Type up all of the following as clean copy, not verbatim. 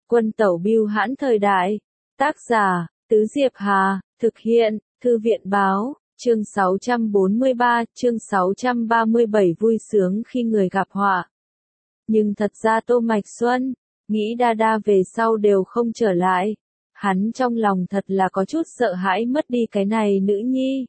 Quân tẩu bưu hãn thời đại. Tác giả, Tứ Diệp Hà, thực hiện, Thư viện báo, chương 643, chương 637 vui sướng khi người gặp họa. Nhưng thật ra Tô Mạch Xuân, nghĩ đa về sau đều không trở lại. Hắn trong lòng thật là có chút sợ hãi mất đi cái này nữ nhi.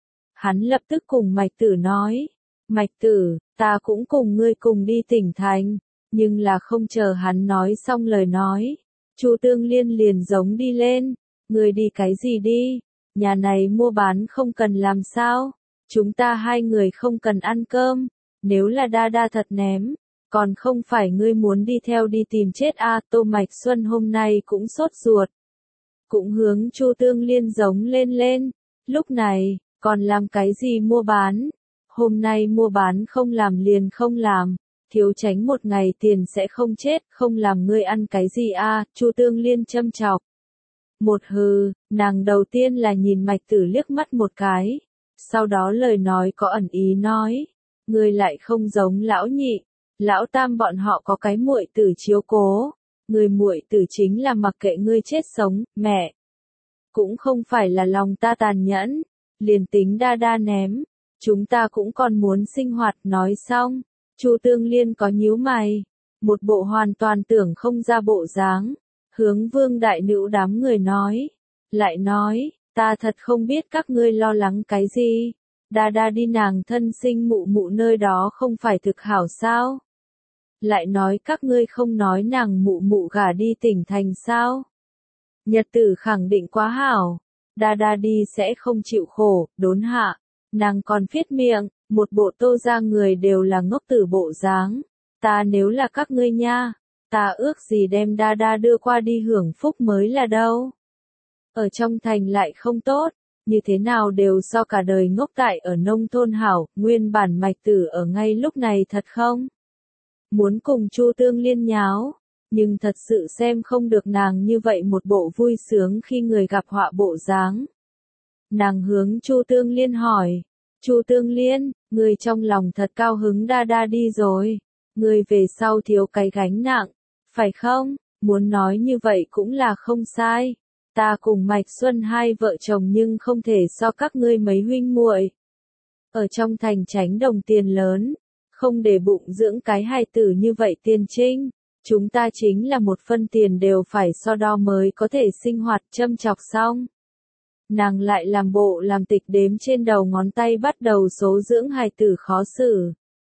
Hắn lập tức cùng Mạch Tử nói, Mạch Tử, ta cũng cùng ngươi cùng đi tỉnh thành, nhưng là không chờ hắn nói xong lời nói. Chu Tương Liên liền giống đi lên, ngươi đi cái gì đi, nhà này mua bán không cần làm sao, chúng ta hai người không cần ăn cơm, nếu là đa thật ném, còn không phải ngươi muốn đi theo đi tìm chết a. Tô Mạch Xuân hôm nay cũng sốt ruột, cũng hướng Chu Tương Liên giống lên, lúc này, còn làm cái gì mua bán, hôm nay mua bán không làm liền không làm, thiếu tránh một ngày tiền sẽ không chết, không làm ngươi ăn cái gì a. Chu Tương Liên châm chọc. Một hừ, nàng đầu tiên là nhìn Mạch Tử liếc mắt một cái, sau đó lời nói có ẩn ý nói, ngươi lại không giống lão nhị, lão tam bọn họ có cái muội tử chiếu cố, người muội tử chính là mặc kệ ngươi chết sống, mẹ. Cũng không phải là lòng ta tàn nhẫn, liền tính đa ném, chúng ta cũng còn muốn sinh hoạt. Nói xong, Chu Tương Liên có nhíu mày, một bộ hoàn toàn tưởng không ra bộ dáng, hướng Vương đại nữ đám người nói, lại nói, ta thật không biết các ngươi lo lắng cái gì, đa đi nàng thân sinh mụ nơi đó không phải thực hảo sao? Lại nói các ngươi không nói nàng mụ gả đi tỉnh thành sao? Nhật tử khẳng định quá hảo, đa đi sẽ không chịu khổ. Đốn hạ, nàng còn viết miệng, một bộ Tô ra người đều là ngốc tử bộ dáng. Ta nếu là các ngươi nha, ta ước gì đem đa đưa qua đi hưởng phúc mới là đâu. Ở trong thành lại không tốt, như thế nào đều so cả đời ngốc tại ở nông thôn hảo. Nguyên bản Mạch Tử ở ngay lúc này thật không muốn cùng Chu Tương Liên nháo, nhưng thật sự xem không được nàng như vậy một bộ vui sướng khi người gặp họa bộ dáng. Nàng hướng Chu Tương Liên hỏi, Chu Tương Liên, người trong lòng thật cao hứng đa đi rồi, người về sau thiếu cái gánh nặng, phải không? Muốn nói như vậy cũng là không sai, ta cùng Mạch Xuân hai vợ chồng nhưng không thể so các ngươi mấy huynh muội. Ở trong thành tránh đồng tiền lớn, không để bụng dưỡng cái hài tử như vậy tiền trinh, chúng ta chính là một phân tiền đều phải so đo mới có thể sinh hoạt. Châm chọc xong, nàng lại làm bộ làm tịch đếm trên đầu ngón tay bắt đầu số dưỡng hài tử khó xử.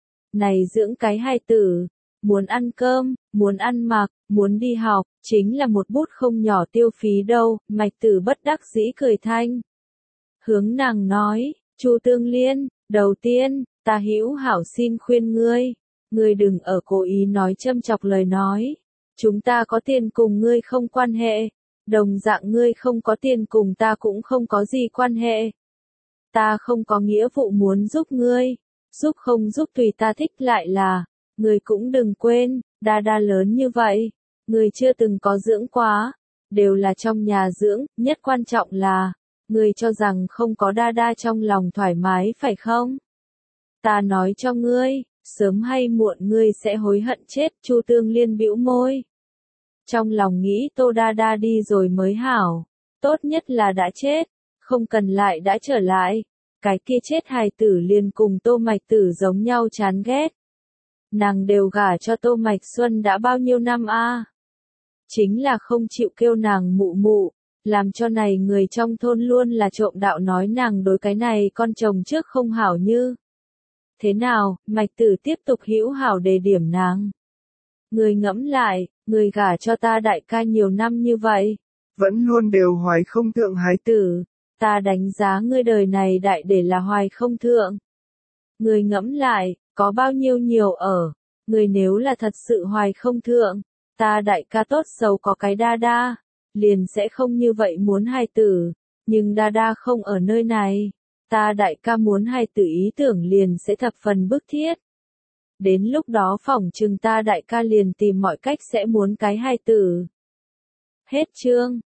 Này dưỡng cái hài tử, muốn ăn cơm, muốn ăn mặc, muốn đi học, chính là một bút không nhỏ tiêu phí đâu. Mạch Tử bất đắc dĩ cười thanh, hướng nàng nói, Chu Tương Liên, đầu tiên, ta hữu hảo xin khuyên ngươi đừng ở cố ý nói châm chọc lời nói, chúng ta có tiền cùng ngươi không quan hệ, đồng dạng ngươi không có tiền cùng ta cũng không có gì quan hệ. Ta không có nghĩa vụ muốn giúp ngươi, giúp không giúp tùy ta thích. Lại là, ngươi cũng đừng quên, đa lớn như vậy, ngươi chưa từng có dưỡng quá, đều là trong nhà dưỡng, nhất quan trọng là, ngươi cho rằng không có đa trong lòng thoải mái phải không? Ta nói cho ngươi, sớm hay muộn ngươi sẽ hối hận chết. Chu Tương Liên bĩu môi, trong lòng nghĩ Tô đa đi rồi mới hảo, tốt nhất là đã chết, không cần lại đã trở lại, cái kia chết hài tử liền cùng Tô Mạch Tử giống nhau chán ghét. Nàng đều gả cho Tô Mạch Xuân đã bao nhiêu năm a, chính là không chịu kêu nàng mụ, làm cho này người trong thôn luôn là trộm đạo nói nàng đối cái này con chồng trước không hảo như. Thế nào? Mạch Tử tiếp tục hữu hảo đề điểm nàng. Người ngẫm lại, người gả cho ta đại ca nhiều năm như vậy, vẫn luôn đều hoài không thượng hài tử, ta đánh giá ngươi đời này đại để là hoài không thượng. Người ngẫm lại, có bao nhiêu nhiều ở, người nếu là thật sự hoài không thượng, ta đại ca tốt xấu có cái đa, liền sẽ không như vậy muốn hài tử, nhưng đa không ở nơi này, ta đại ca muốn hài tử ý tưởng liền sẽ thập phần bức thiết. Đến lúc đó phỏng chừng ta đại ca liền tìm mọi cách sẽ muốn cái hài tử. Hết chương.